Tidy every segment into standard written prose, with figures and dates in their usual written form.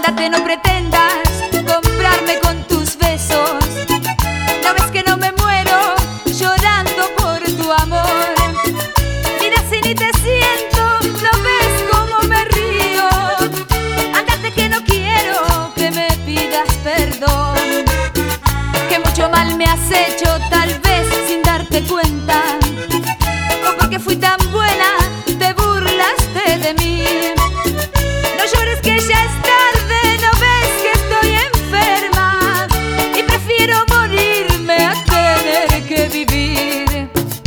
Ándate, no pretendas comprarme con tus besos. ¿No ves que no me muero llorando por tu amor? Mira si ni te siento, ¿no ves cómo me río? Ándate que no quiero que me pidas perdón, que mucho mal me has hecho tal vez sin darte cuenta. O porque fui tan buena te burlaste de mí. No llores que ya es tarde, ¿no ves que estoy enferma? Y prefiero morirme a tener que vivir.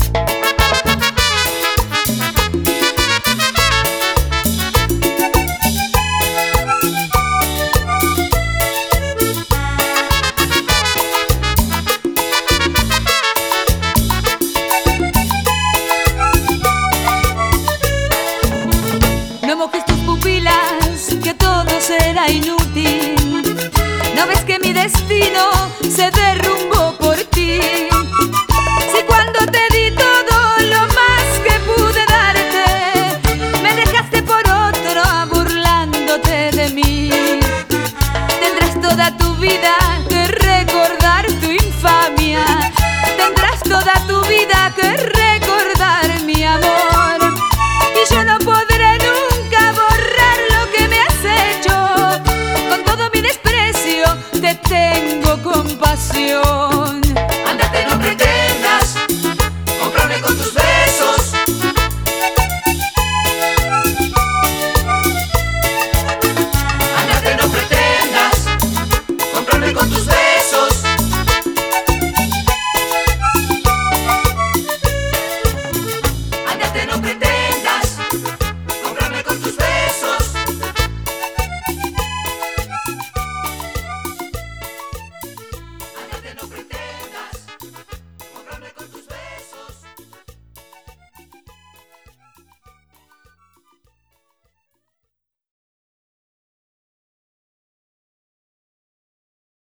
No mojes tus pupilas, que todo será inútil. ¿No ves que mi destino